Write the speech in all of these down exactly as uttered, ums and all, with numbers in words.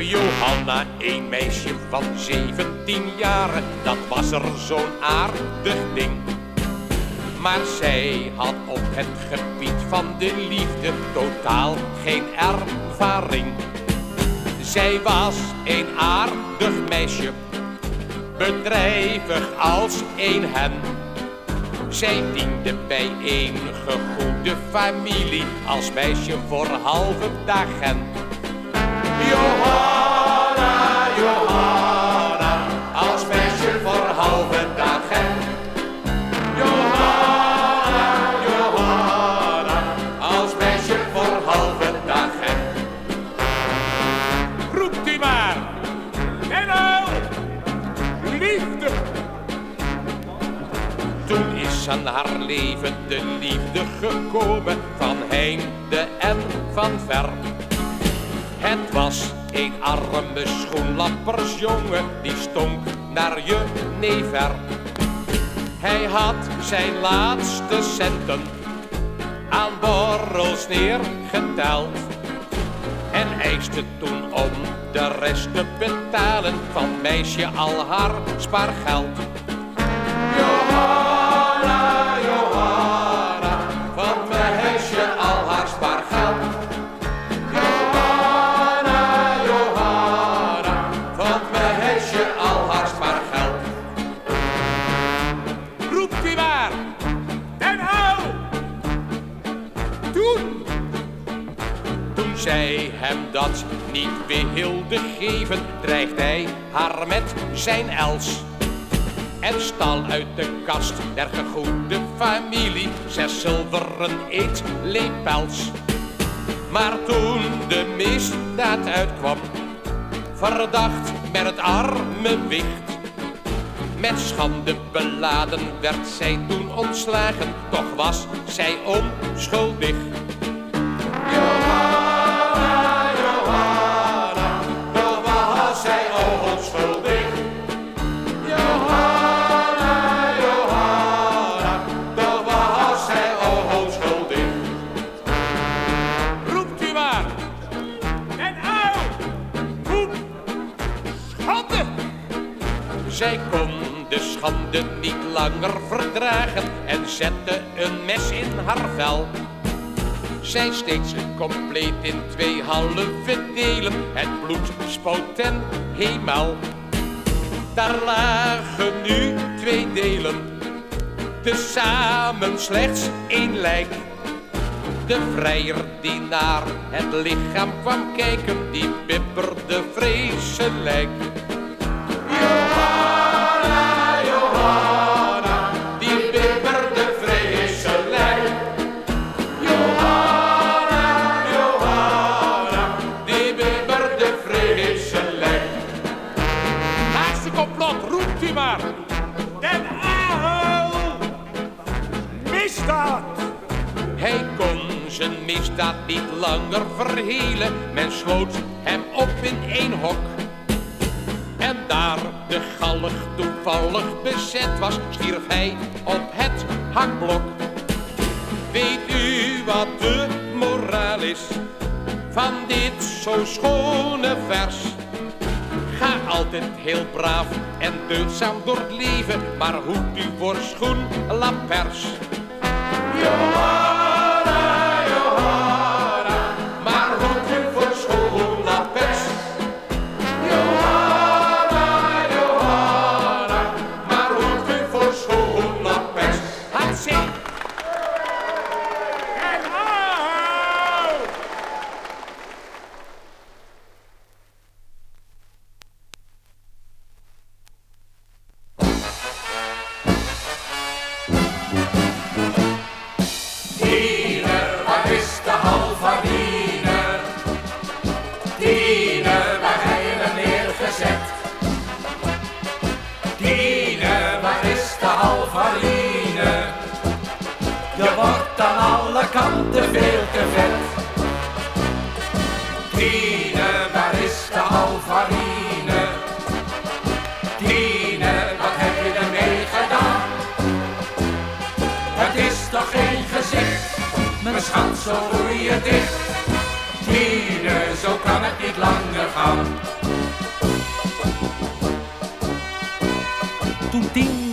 Johanna, een meisje van zeventien jaren, dat was er zo'n aardig ding. Maar zij had op het gebied van de liefde totaal geen ervaring. Zij was een aardig meisje, bedrijvig als een hen. Zij diende bij een gegoede familie als meisje voor halve dagen. Johanna, Johanna, als meisje voor halve dagen. Johanna, Johanna, als meisje voor halve dagen. Roept u maar, en al, liefde. Toen is aan haar leven de liefde gekomen, van heinde en van ver. Het was een arme schoenlappersjongen, die stonk naar jenever. Hij had zijn laatste centen aan borrels neergeteld en eiste toen om de rest te betalen van meisje al haar spaargeld. Johanna, Johanna, van meisje al haar spaargeld. Johanna, Johanna, van meisje al haar spaargeld. Roept u maar, en hou! Toen, toen zij hem dat niet wilde geven, dreigt hij haar met zijn els. En stal uit de kast der gegoede familie zes zilveren eetlepels. Maar toen de misdaad uitkwam, verdacht met het arme wicht, met schande beladen werd zij toen ontslagen, toch was zij onschuldig. Johanna, Johanna, toch was zij onschuldig. Zij kon de schande niet langer verdragen en zette een mes in haar vel. Zij steekt ze compleet in twee halve delen, het bloed spoot ten hemel. Daar lagen nu twee delen, tezamen slechts één lijk. De vrijer die naar het lichaam kwam kijken, die bibberde vreselijk. Johanna, Johanna, die bibberde vreselijk. Johanna, Johanna, die bibberde vreselijk. Laatste complot, roept u maar. Den Aal, misdaad. Hij kon zijn misdaad niet langer verhelen, men sloot hem op in één hok. En daar de galg toevallig bezet was, stierf hij op het hangblok. Weet u wat de moraal is van dit zo schone vers? Ga altijd heel braaf en deugdzaam door het leven, maar hoed u voor schoenlappers. Johanna, Johanna, maar hoed u voor schoenlappers. Johanna, Johanna, maar hoed u voor schoenlappers. Hatsé! En hou! Je wordt aan alle kanten veel te vet. Tine, waar is de alfarine? Tine, wat heb je ermee gedaan? Het is toch geen gezicht, mijn schat, zo roei je dicht. Tine, zo kan het niet langer gaan.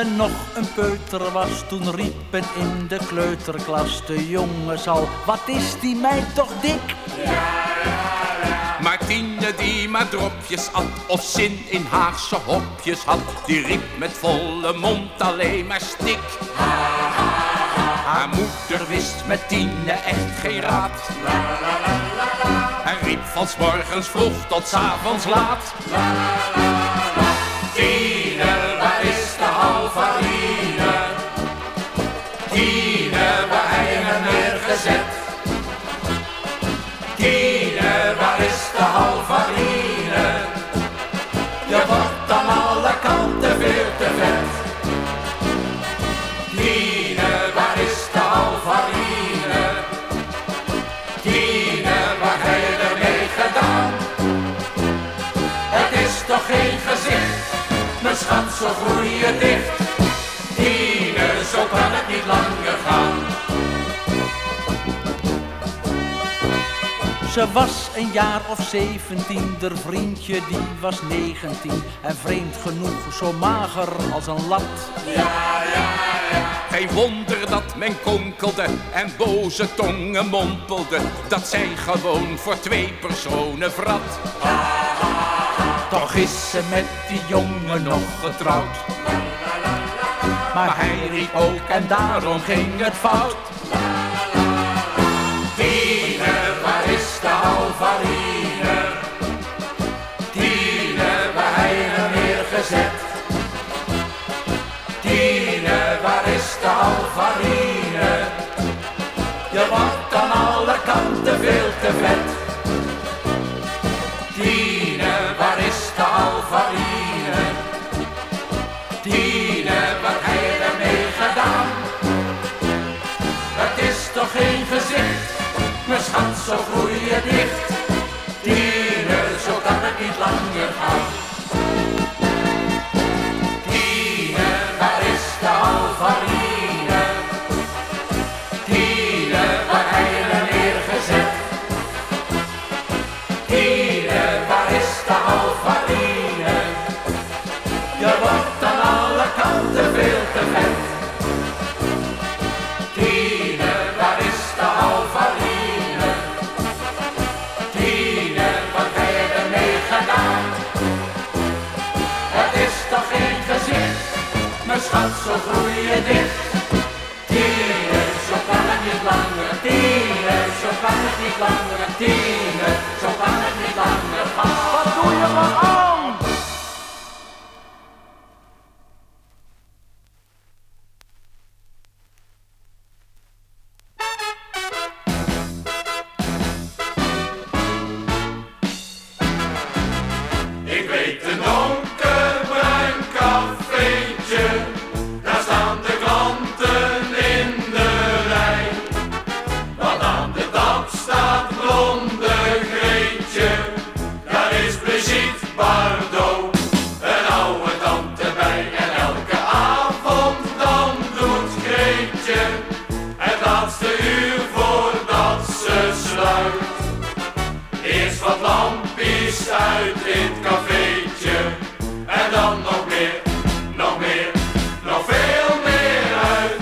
Tine nog een peuter was, toen riepen in de kleuterklas de jongens al: wat is die meid toch dik? Ja, ja, ja. Maar Tine die maar dropjes at of zin in Haagse hopjes had, die riep met volle mond alleen maar stik. Ha, ha, ha. Haar moeder wist met Tine echt geen raad. La, la, la, la, la. En riep van 's morgens vroeg tot 's avonds laat. La, la, la. Tine, waar is de halvarine? Tine, waar hij hem neergezet? Tine, waar is de halvarine? Je wordt aan alle kanten veel te vet. Tine, waar is de halvarine? Tine, wat heb je ermee gedaan? Het is toch geen gezicht, mijn schat, zo groei je dicht. Tine, zo kan het niet langer gaan. Ze was een jaar of zeventien, der vriendje die was negentien. En vreemd genoeg zo mager als een lat. Ja, ja, ja. Geen wonder dat men konkelde en boze tongen mompelden, dat zij gewoon voor twee personen vrat. Toch is ze met die jongen nog getrouwd. Maar hij riep ook en daarom ging het fout. Tine, waar is de halvarine? Tine, waar hij hem neergezet? Tine, waar is de halvarine? Je wordt aan alle kanten veel te vet. Tine, waar is de halvarine? Tine, wat heb je ermee gedaan? Het is toch geen gezicht, mijn schat, zo groei je dicht. Tine, zo kan het niet langer gaan. Tine, waar is de halvarine? Tine, waar heb je hem neergezet? Tine, waar is de halvarine? Je wordt aan alle kanten veel te vet. Tine, waar is de halvarine? Tine, wat heb je ermee gedaan? Het is toch geen gezicht, mijn schat, zo groei je dicht. Tine, zo kan het niet langer. Tine, zo kan het niet langer. Tine, zo kan het niet langer gaan. Wat doe je me aan? Ik weet een donkerbruin cafeetje, daar staan de klanten in de rij. Want aan de tap staat blonde Greetje, daar is Brigitte Bardot, een oude tante bij. En elke avond dan doet Greetje het laatste uur voordat ze sluit eerst wat lampjes uit in het cafeetje. En dan nog meer, nog meer, nog veel meer uit.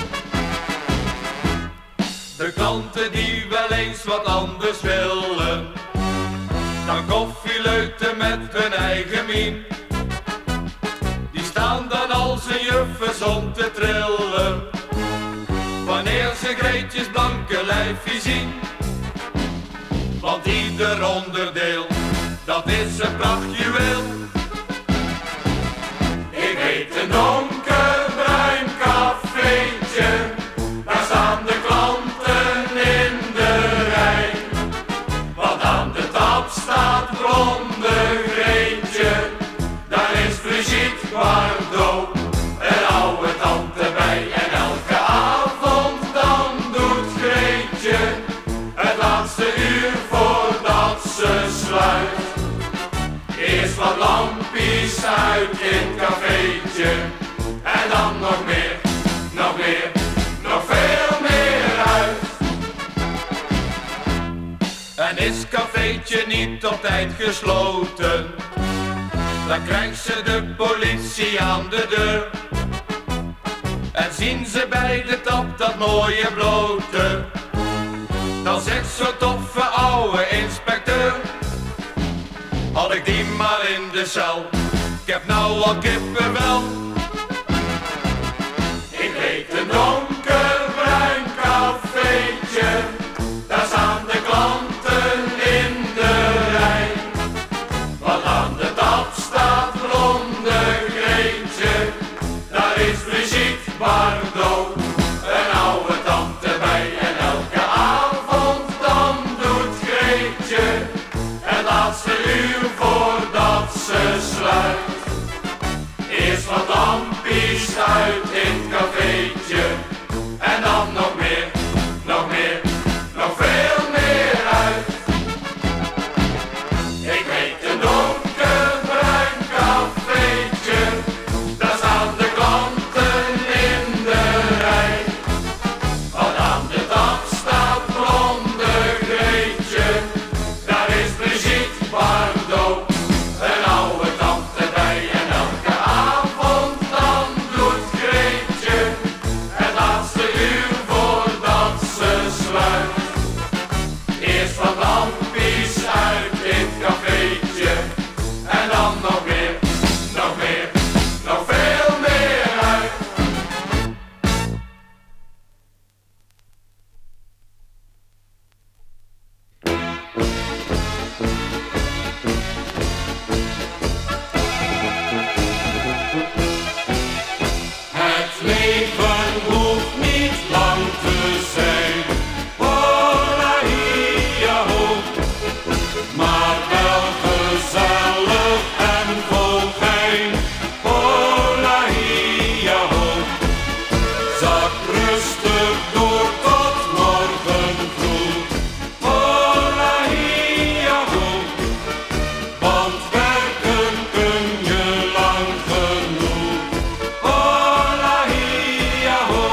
De klanten die wel eens wat anders willen, dan koffieleuten met hun eigen mien. Die staan dan als een juffers om te trillen, wanneer ze Greetjes blanke lijfje zien. Want ieder onderdeel, dat is een prachtjuweel. Ik weet een donkerbruin cafeetje, daar staan de klanten in de rij. Want aan de tap staat blonde Greetje, daar is Brigitte Bardot, een oude tante bij. En elke avond dan doet Greetje het laatste uur voordat ze sluit eerst wat lampjes uit in het cafeetje. En dan nog meer, nog meer, nog veel meer uit. En is het cafeetje niet op tijd gesloten, dan krijgt ze de politie aan de deur. En zien ze bij de tap dat mooie blote, dan zegt zo'n toffe oude inspecteur: had ik die maar in de cel, ik heb nou al kippenwel. Ik weet een donkerbruin cafeetje, daar staan de klanten in de rij. Wat aan de tap staat, blonde Greetje, daar is Brigitte Bardot, een oude tante bij. En elke avond dan doet Greetje het laatste uur voordat ze sluit eerst wat lampies uit in het cafeetje. En dan nog meer, nog meer, nog veel meer uit. Ik weet een donkerbruin cafeetje, daar staan de klanten in de rij. Wat aan de tap staat, blonde Greetje, daar is Brigitte Bardot, een oude tante bij. En elke avond dan doet Greetje het laatste uur voordat ze sluit eerst wat lampies uit dit cafeetje. En dan nog meer, nog meer, nog veel meer uit. Het leven hoeft niet lang te zijn, hola hiya ho, maar wel gezellig en vol gein, hola hiya ho. Zak rustig door tot morgen vroeg, hola hiya ho, want werken kun je lang genoeg, hola hiya ho.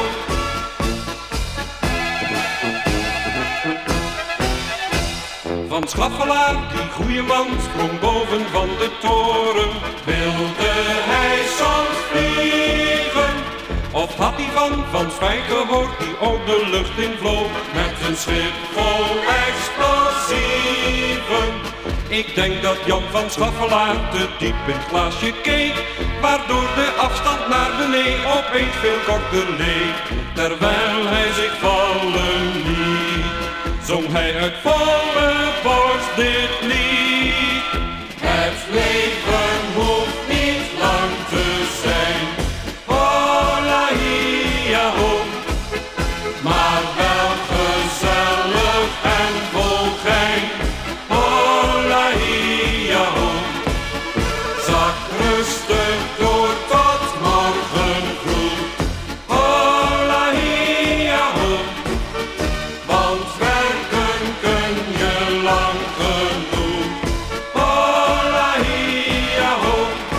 Van Schaffelaar, die goeie man, sprong boven van de toren. Wilde hij soms vliegen? Of had hij van Van Spijk gehoord, die ook de lucht in vloog met zijn schip vol explosieven? Ik denk dat Jan van Schaffelaar te diep in het glaasje keek, waardoor de afstand naar beneden opeens veel korter leek. Terwijl hij zich vallen liet, zong hij uit volle borst dit lied. Het leven hoeft niet lang te zijn, hola hiya ho, maar wel gezellig en vol gein, hola hiya ho. Zak rustig door tot morgen vroeg, hola hiya ho, want werken kun je lang genoeg, hola hiya ho.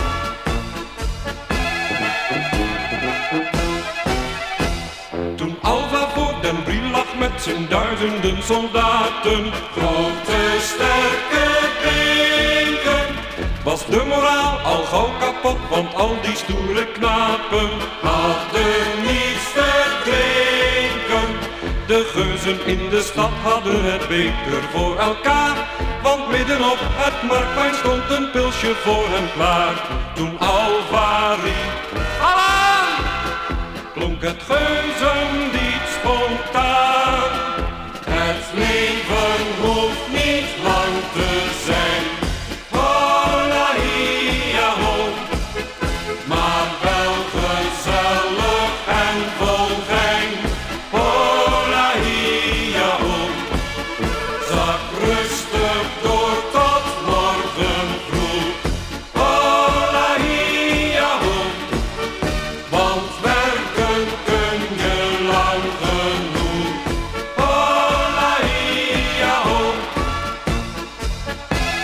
Toen Alva voor Den Briel lag met zijn duizenden soldaten, grote sterke binken, was de moraal al gauw kapot, want al die stoere knapen hadden niets te drinken. De geuzen in de stad hadden het beter voor elkaar, want midden op het marktplein stond een pilsje voor hen klaar. Toen Alva riep, alaan, klonk het geuzenlied spontaan. Het leven hoeft niet lang te zijn, hola hiya ho, maar wel gezellig en vol gein, hola hiya ho. Zak rustig door tot morgen vroeg, hola hiya ho, want werken kun je lang genoeg, hola hiya ho.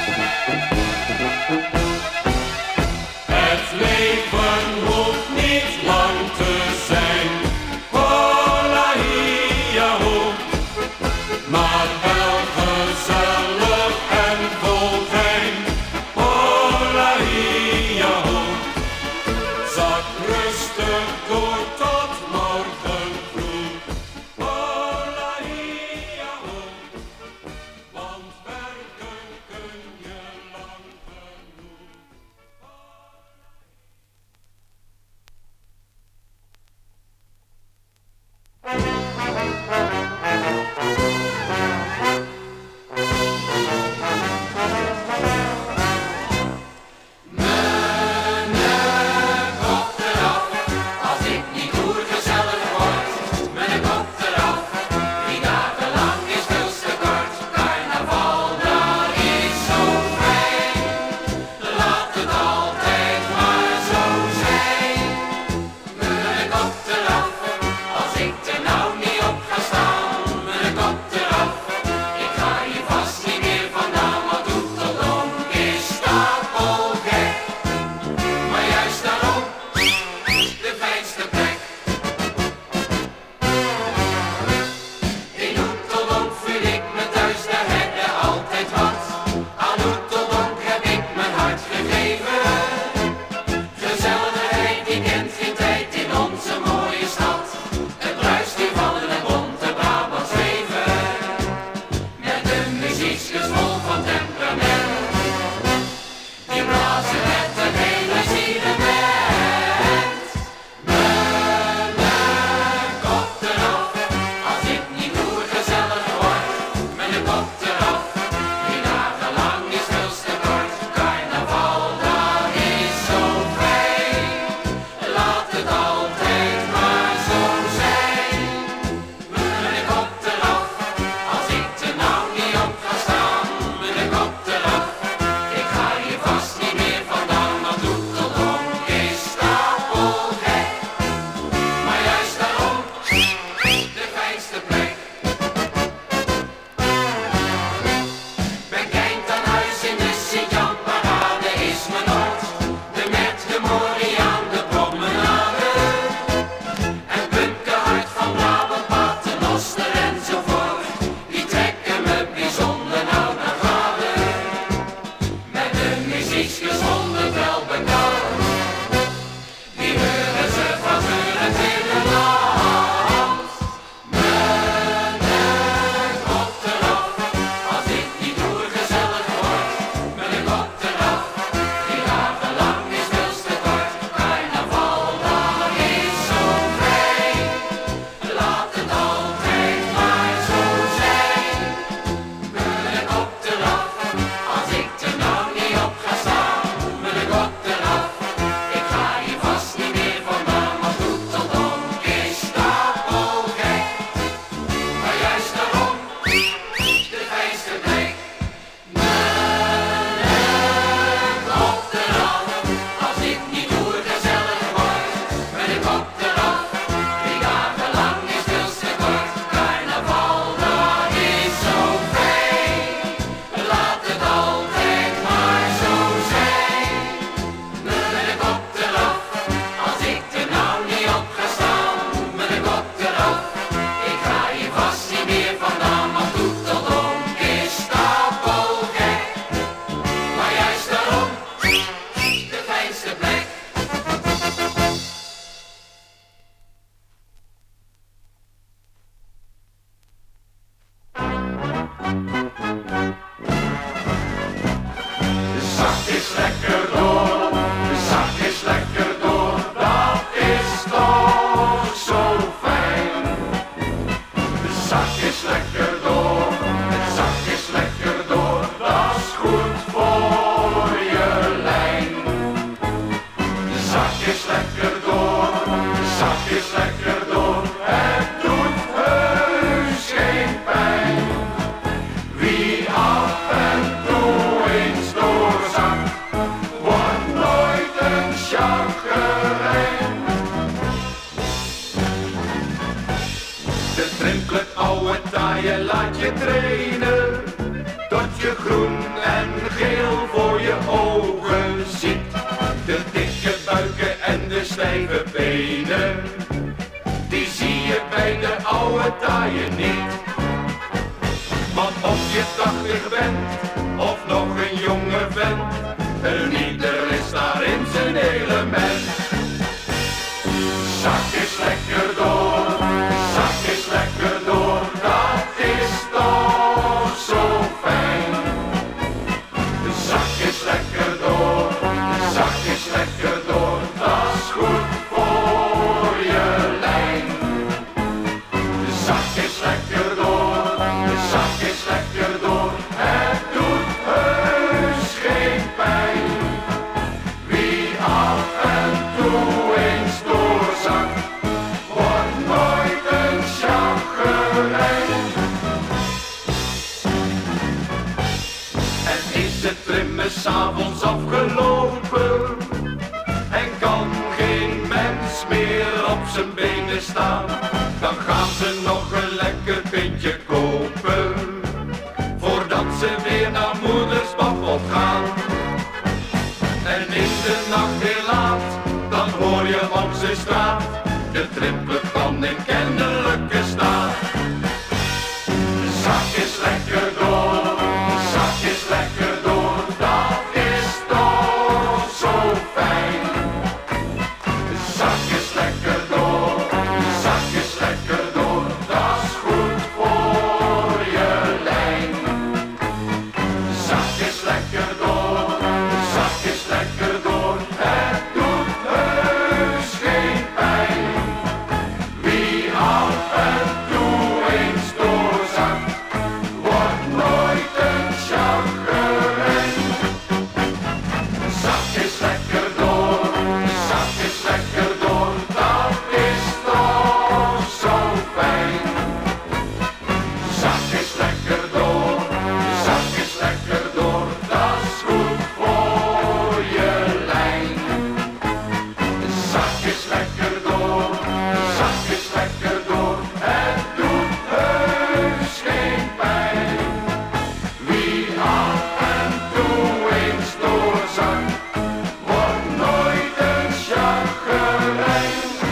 het trimmen 's avonds afgelopen en kan geen mens meer op zijn benen staan. Dan gaan ze nog een lekker pintje kopen voordat ze weer naar moeders babbel gaan. En in de nacht heel laat, dan hoor je op zijn straat de trippelpan in kennelijke staat. De zak is lekker door, de zak is lekker door, dat is toch zo fijn. De zak is lekker door, de zak is lekker door, dat is goed voor je lijn. De zak is lekker door, de zak is lekker door, het doet heus geen pijn. Wie af en toe eens doorzakt, wordt nooit een chagrijn. De zak is lekker door, de zak is lekker door, dat is toch zo fijn. De zak is lekker door, de zak is lekker door, dat is goed voor je lijn. De zak is lekker door, de zak is lekker door, het doet heus geen pijn. Wie af en toe eens doorzakt, wordt nooit een chagrijn.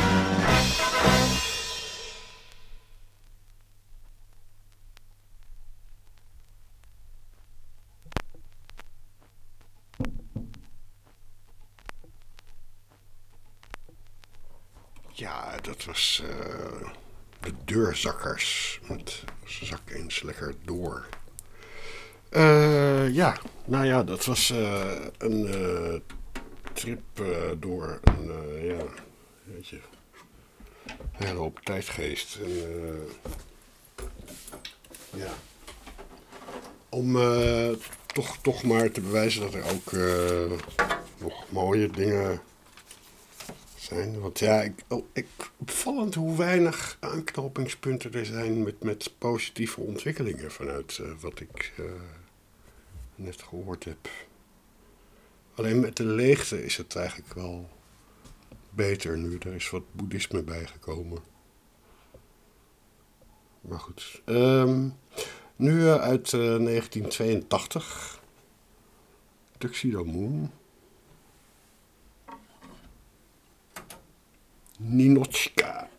Ja, dat was uh, de Deurzakkers met Zak eens lekker door. Uh, ja, nou ja, dat was uh, een uh, trip uh, door een, uh, ja, weet je, een hele hoop tijdgeest. En, uh, ja, om uh, toch, toch maar te bewijzen dat er ook uh, nog mooie dingen zijn. Want ja, ik, oh, ik, opvallend hoe weinig aanknopingspunten er zijn met, met positieve ontwikkelingen vanuit uh, wat ik uh, net gehoord heb. Alleen met de leegte is het eigenlijk wel beter nu. Er is wat boeddhisme bijgekomen. Maar goed. Um, nu uh, uit uh, negentien tweeëntachtig. Tuxedo Moon. Ninotchka.